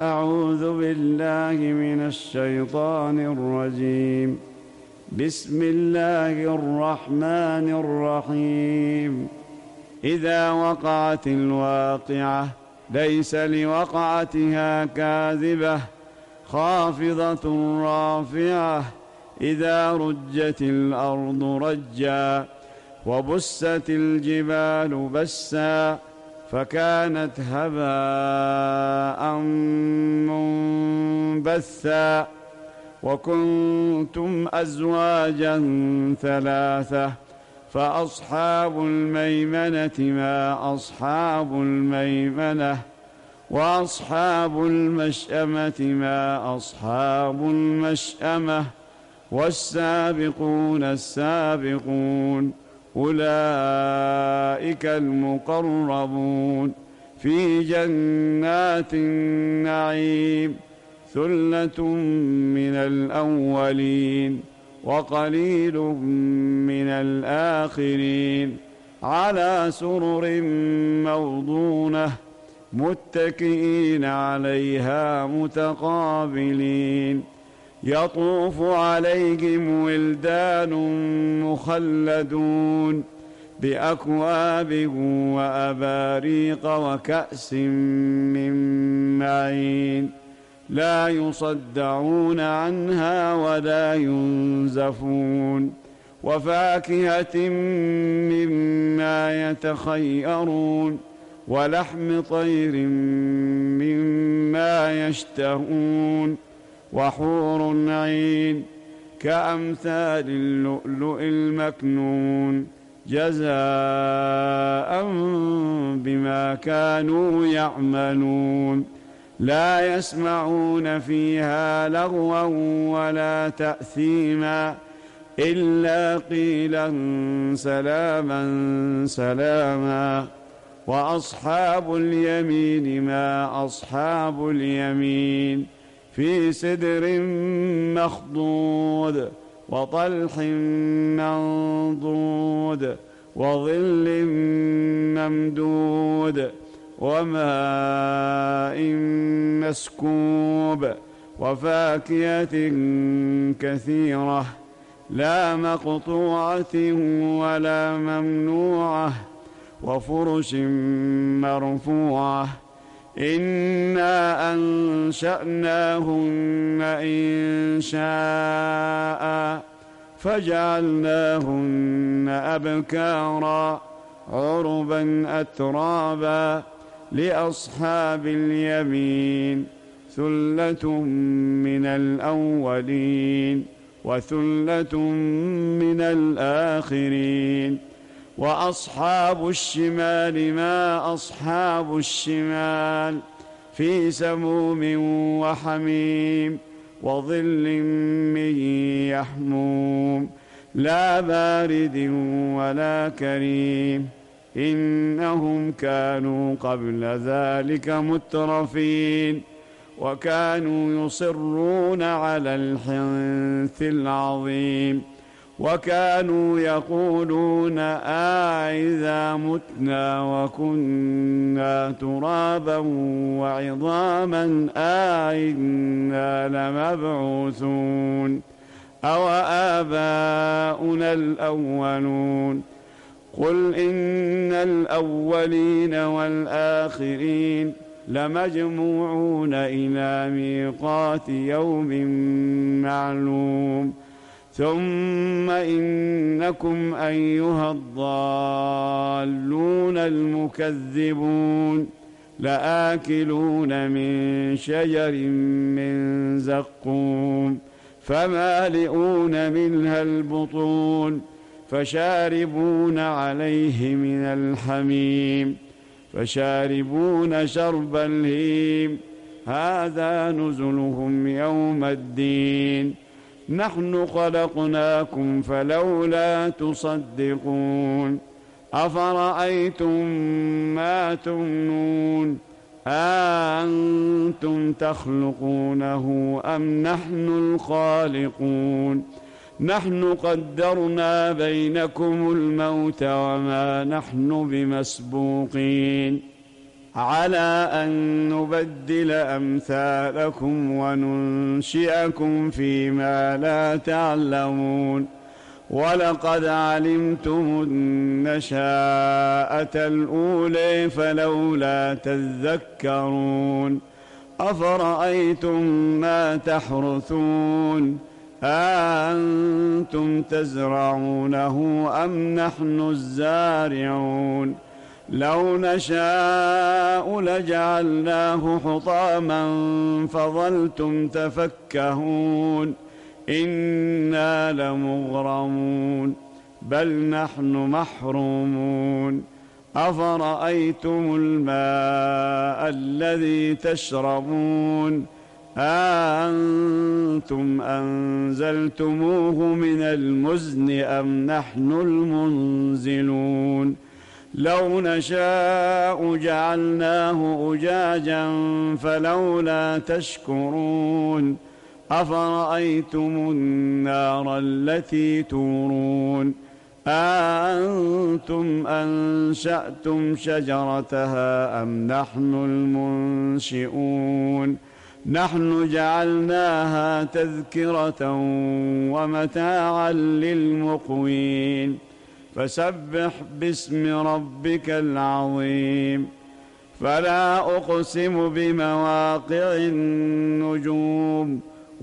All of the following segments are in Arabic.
أعوذ بالله من الشيطان الرجيم. بسم الله الرحمن الرحيم. إذا وقعت الواقعة ليس لوقعتها كاذبة خافضة رافعة. إذا رجت الأرض رجا وبست الجبال بسا فكانت هباء منبثا. وكنتم أزواجا ثلاثة فأصحاب الميمنة ما أصحاب الميمنة وأصحاب المشأمة ما أصحاب المشأمة والسابقون السابقون أولئك المقربون في جنات النعيم. ثلة من الأولين وقليل من الآخرين على سرر موضونة متكئين عليها متقابلين. يطوف عليهم ولدان مخلدون بأكواب وأباريق وكأس من معين لا يصدعون عنها ولا ينزفون. وفاكهة مما يتخيرون ولحم طير مما يشتهون وحور عين كأمثال اللؤلؤ المكنون جزاء بما كانوا يعملون. لا يسمعون فيها لغوا ولا تأثيما إلا قيلا سلاما سلاما. وأصحاب اليمين ما أصحاب اليمين في سدر مخضود وطلح منضود وظل ممدود وماء مسكوب وفاكهة كثيرة لا مقطوعة ولا ممنوعة وفرش مرفوعة. إنا أنشأناهن إنشاء فجعلناهن أبكارا عربا أترابا. لأصحاب اليمين ثلة من الأولين وثلة من الآخرين. وأصحاب الشمال ما أصحاب الشمال في سموم وحميم وظل من يحموم لا بارد ولا كريم. إنهم كانوا قبل ذلك مترفين وكانوا يصرون على الحنث العظيم وكانوا يقولون أإذا متنا وكنا ترابا وعظاما أإنا لمبعوثون أو آباؤنا الأولون. قل إن الأولين والآخرين لمجموعون إلى ميقات يوم معلوم. ثم إنكم أيها الضالون المكذبون لآكلون من شجر من زقوم فمالئون منها البطون فشاربون عليه من الحميم فشاربون شرب الهيم. هذا نزلهم يوم الدين. نحن خلقناكم فلولا تصدقون. أفرأيتم ما تمنون أأنتم تخلقونه أم نحن الخالقون. نحن قدرنا بينكم الموت وما نحن بمسبوقين على أن نبدل أمثالكم وننشئكم فيما لا تعلمون ولقد علمتم النشاءة الأولى فلولا تذكرون أفرأيتم ما تحرثون أأنتم تزرعونه أم نحن الزارعون لو نشاء لجعلناه حطاما فظلتم تفكهون إنا لمغرمون بل نحن محرومون أفرأيتم الماء الذي تشربون أأنتم أنزلتموه من المزن أم نحن المنزلون لو نشاء جعلناه أجاجا فلولا تشكرون أفرأيتم النار التي تورون أأنتم أنشأتم شجرتها أم نحن المنشئون نحن جعلناها تذكرة ومتاعا للمقوين فسبح باسم ربك العظيم فلا أقسم بمواقع النجوم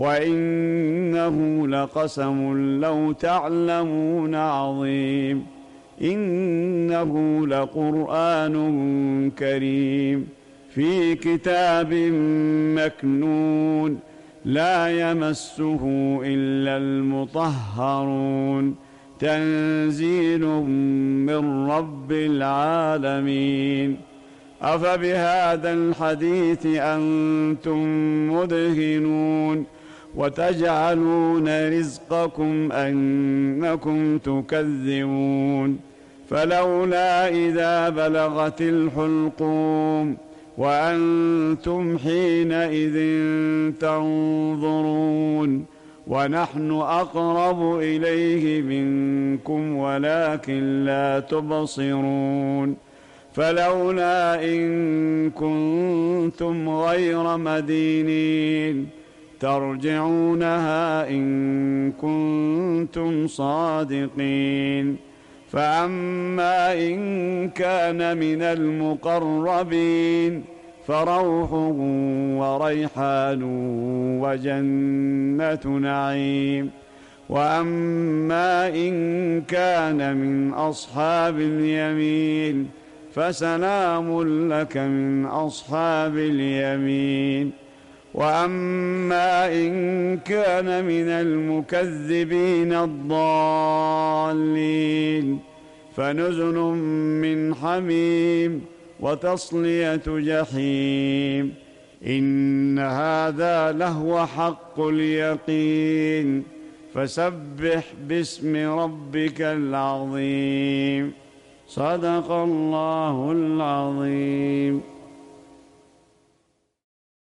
وإنه لقسم لو تعلمون عظيم إنه لقرآن كريم في كتاب مكنون لا يمسه إلا المطهرون تنزيل من رب العالمين أفبهذا الحديث أنتم مدهنون وتجعلون رزقكم أنكم تكذبون فلولا إذا بلغت الحلقوم وأنتم حينئذ تنظرون ونحن أقرب إليه منكم ولكن لا تبصرون فلولا إن كنتم غير مدينين ترجعونها إن كنتم صادقين فأما إن كان من المقربين فروح وريحان وجنة نعيم وأما إن كان من أصحاب اليمين فسلام لك من أصحاب اليمين وأما إن كان من المكذبين الضالين فنزل من حميم وتصلية جحيم إن هذا لهو حق اليقين فسبح باسم ربك العظيم صدق الله العظيم.